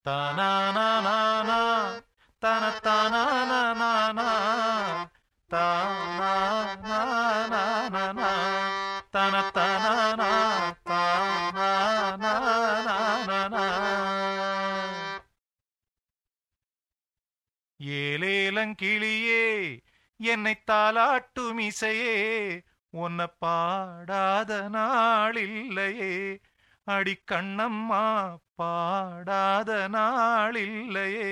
தானானானா தனத்தானானானா தானானானா தனத்தானானா தானானானா ஏலேலங்கிளியே என்னை தாலாட்டும் இசையே உன்னை பாடாத நாளில்லையே அடிக்கண்ணம்மா பாடாத நாளில்லையே.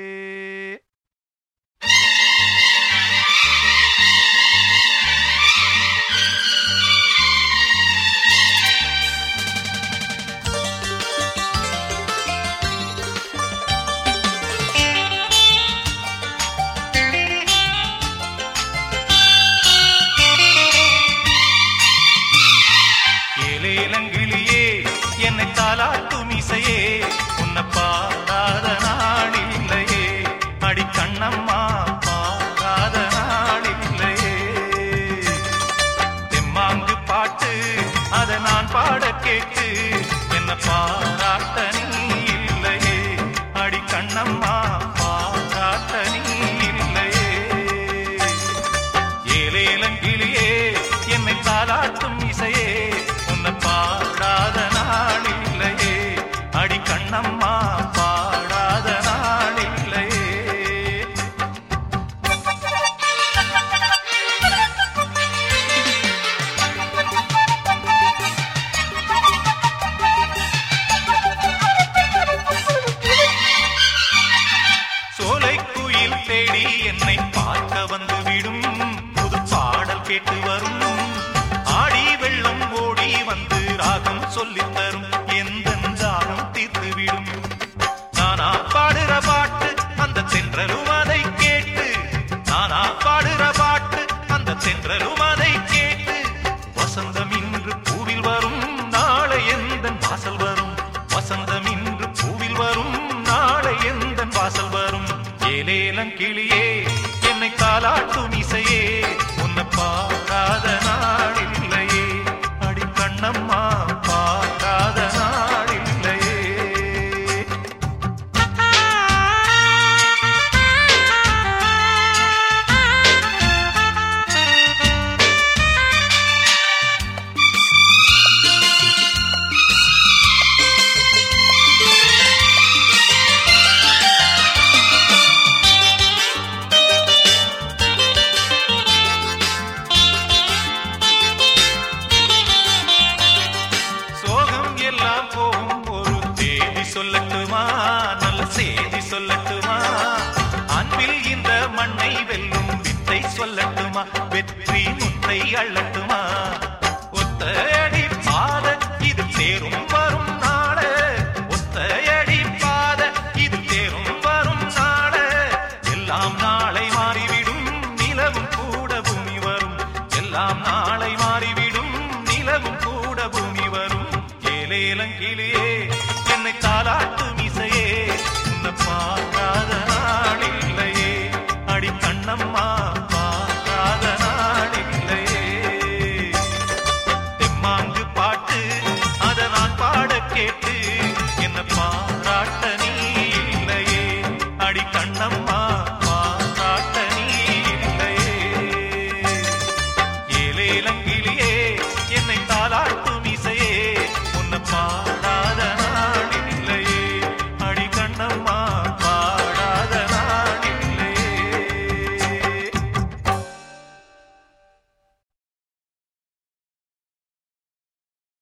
ஏலேலங்கிளியே என்னை தாலாட்டும் இசையே உன்னை பாடாத நாளில்லையே அடிக்கண்ணம்மா பாடாத நாளில்லையே. தெம்மாங்கு பாட்டு அதை நான் பாட கேட்டு என்ன பாராட்ட நீ இல்லையே அடிக்கண்ணம்மா பாராட்ட நீ இல்லையே. ஏலேலங்கிளியே என்னை தாலாட்டும் இசையே பாடாத நாளில்லையே அடிக்கண்ணம்மா பாடாத நாளில்லையே. சோலைக்குயில் தேடி என்னை பார்க்க வந்து விடும் புது பாடல் கேட்டு வரும் ஆடி வெள்ளம் ஓடி வந்து ராகம் சொல்லித் தரும் எந்த தாகம் தீர்த்துவிடும். நானா பாடுற பாட்டு அந்த தென்றலும் அதை கேட்டு நானா பாடுற பாட்டு அந்த தென்றலும் அதை கேட்டு வசந்தம் இன்று பூவில் வரும் நாளை எந்த வாசல் வரும் வசந்தம் இன்று பூவில் வரும் நாளை எந்த வாசல் வரும். ஏலேலங்கிளியே என்னை தாலாட்டும் இசையே உன்னை பாடாத நாளில்லையே அடிக்கண்ணம்மா பாடாத நாளில்லையே. சொல்லட்டுமா நல்ல செய்தி சொல்லட்டுமா அன்பில் இந்த மண்ணை வெல்லும் வித்தை சொல்லட்டுமா வெற்றி முத்தை அள்ளட்டுமா